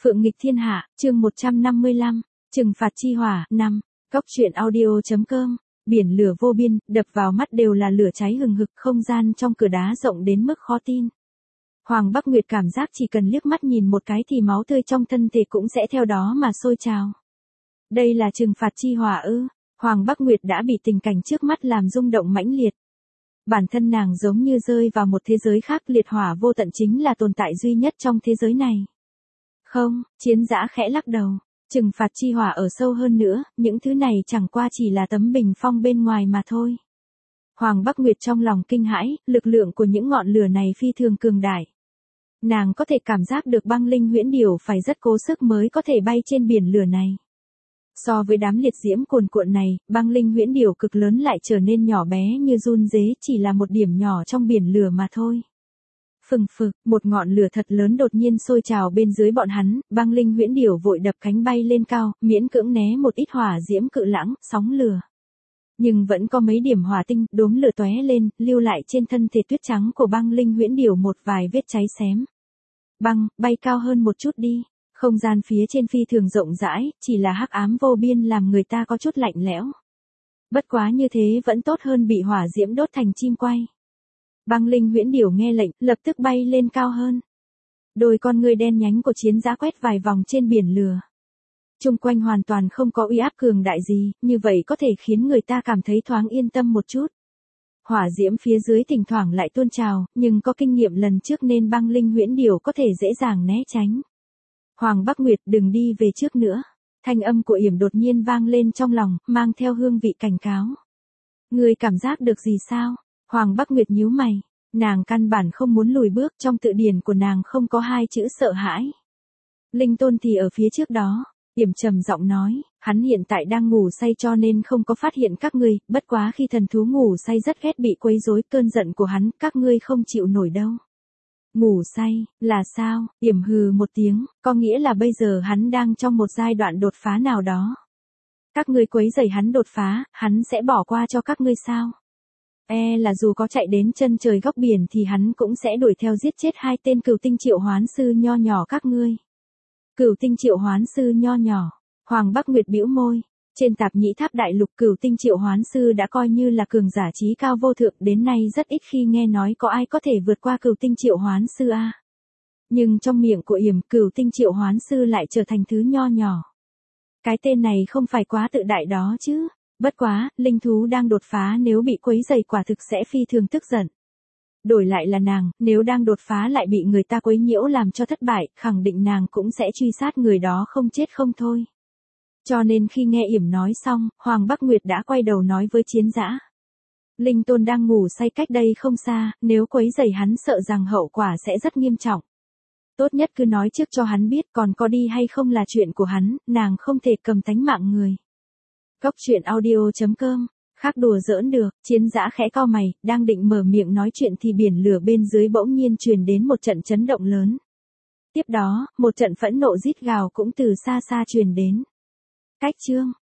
Phượng nghịch thiên hạ, chương 155, trừng phạt chi hỏa, 5, Cóc truyện audio.com, biển lửa vô biên, đập vào mắt đều là lửa cháy hừng hực, không gian trong cửa đá rộng đến mức khó tin. Hoàng Bắc Nguyệt cảm giác chỉ cần liếc mắt nhìn một cái thì máu tươi trong thân thể cũng sẽ theo đó mà sôi trào. Đây là trừng phạt chi hỏa ư? Hoàng Bắc Nguyệt đã bị tình cảnh trước mắt làm rung động mãnh liệt. Bản thân nàng giống như rơi vào một thế giới khác, liệt hỏa vô tận chính là tồn tại duy nhất trong thế giới này. Không, Chiến Dã khẽ lắc đầu. Trừng phạt chi hỏa ở sâu hơn nữa, những thứ này chẳng qua chỉ là tấm bình phong bên ngoài mà thôi. Hoàng Bắc Nguyệt trong lòng kinh hãi, lực lượng của những ngọn lửa này phi thường cường đại. Nàng có thể cảm giác được băng linh huyễn điểu phải rất cố sức mới có thể bay trên biển lửa này. So với đám liệt diễm cuồn cuộn này, băng linh huyễn điểu cực lớn lại trở nên nhỏ bé như giun dế, chỉ là một điểm nhỏ trong biển lửa mà thôi. Phừng phực, một ngọn lửa thật lớn đột nhiên sôi trào bên dưới bọn hắn, băng linh huyễn điểu vội đập cánh bay lên cao, miễn cưỡng né một ít hỏa diễm cự lãng, sóng lửa. Nhưng vẫn có mấy điểm hỏa tinh, đốm lửa tóe lên, lưu lại trên thân thể tuyết trắng của băng linh huyễn điểu một vài vết cháy xém. Băng, bay cao hơn một chút đi. Không gian phía trên phi thường rộng rãi, chỉ là hắc ám vô biên làm người ta có chút lạnh lẽo. Bất quá như thế vẫn tốt hơn bị hỏa diễm đốt thành chim quay. Băng linh huyễn điểu nghe lệnh, lập tức bay lên cao hơn. Đôi con ngươi đen nhánh của Chiến Dã quét vài vòng trên biển lửa. Chung quanh hoàn toàn không có uy áp cường đại gì, như vậy có thể khiến người ta cảm thấy thoáng yên tâm một chút. Hỏa diễm phía dưới thỉnh thoảng lại tuôn trào, nhưng có kinh nghiệm lần trước nên băng linh huyễn điểu có thể dễ dàng né tránh. Hoàng Bắc Nguyệt, đừng đi về trước nữa. Thanh âm của Yểm đột nhiên vang lên trong lòng, mang theo hương vị cảnh cáo. Ngươi cảm giác được gì sao? Hoàng Bắc Nguyệt nhíu mày. Nàng căn bản không muốn lùi bước, trong tự điển của nàng không có hai chữ sợ hãi. Linh Tôn thì ở phía trước đó. Yểm trầm giọng nói, hắn hiện tại đang ngủ say cho nên không có phát hiện các ngươi, bất quá khi thần thú ngủ say rất ghét bị quấy rối, cơn giận của hắn, các ngươi không chịu nổi đâu. Ngủ say, là sao? Yểm hừ một tiếng, có nghĩa là bây giờ hắn đang trong một giai đoạn đột phá nào đó. Các ngươi quấy rầy hắn đột phá, hắn sẽ bỏ qua cho các ngươi sao? Là dù có chạy đến chân trời góc biển thì hắn cũng sẽ đuổi theo giết chết hai tên cửu tinh triệu hoán sư nho nhỏ các ngươi. Cửu tinh triệu hoán sư nho nhỏ. Hoàng Bắc Nguyệt bĩu môi. Trên Tạp Nhĩ Tháp đại lục, cửu tinh triệu hoán sư đã coi như là cường giả trí cao vô thượng, đến nay rất ít khi nghe nói có ai có thể vượt qua cửu tinh triệu hoán sư a. Nhưng trong miệng của Yểm, cửu tinh triệu hoán sư lại trở thành thứ nho nhỏ. Cái tên này không phải quá tự đại đó chứ? Bất quá, linh thú đang đột phá nếu bị quấy rầy quả thực sẽ phi thường tức giận. Đổi lại là nàng, nếu đang đột phá lại bị người ta quấy nhiễu làm cho thất bại, khẳng định nàng cũng sẽ truy sát người đó không chết không thôi. Cho nên khi nghe Yểm nói xong, Hoàng Bắc Nguyệt đã quay đầu nói với Chiến Dã. Linh Tôn đang ngủ say cách đây không xa, nếu quấy rầy hắn sợ rằng hậu quả sẽ rất nghiêm trọng. Tốt nhất cứ nói trước cho hắn biết, còn có đi hay không là chuyện của hắn, nàng không thể cầm tánh mạng người. Cóc truyện audio.com, khác đùa giỡn được. Chiến Dã khẽ cau mày, đang định mở miệng nói chuyện thì biển lửa bên dưới bỗng nhiên truyền đến một trận chấn động lớn. Tiếp đó, một trận phẫn nộ rít gào cũng từ xa xa truyền đến. Cách chương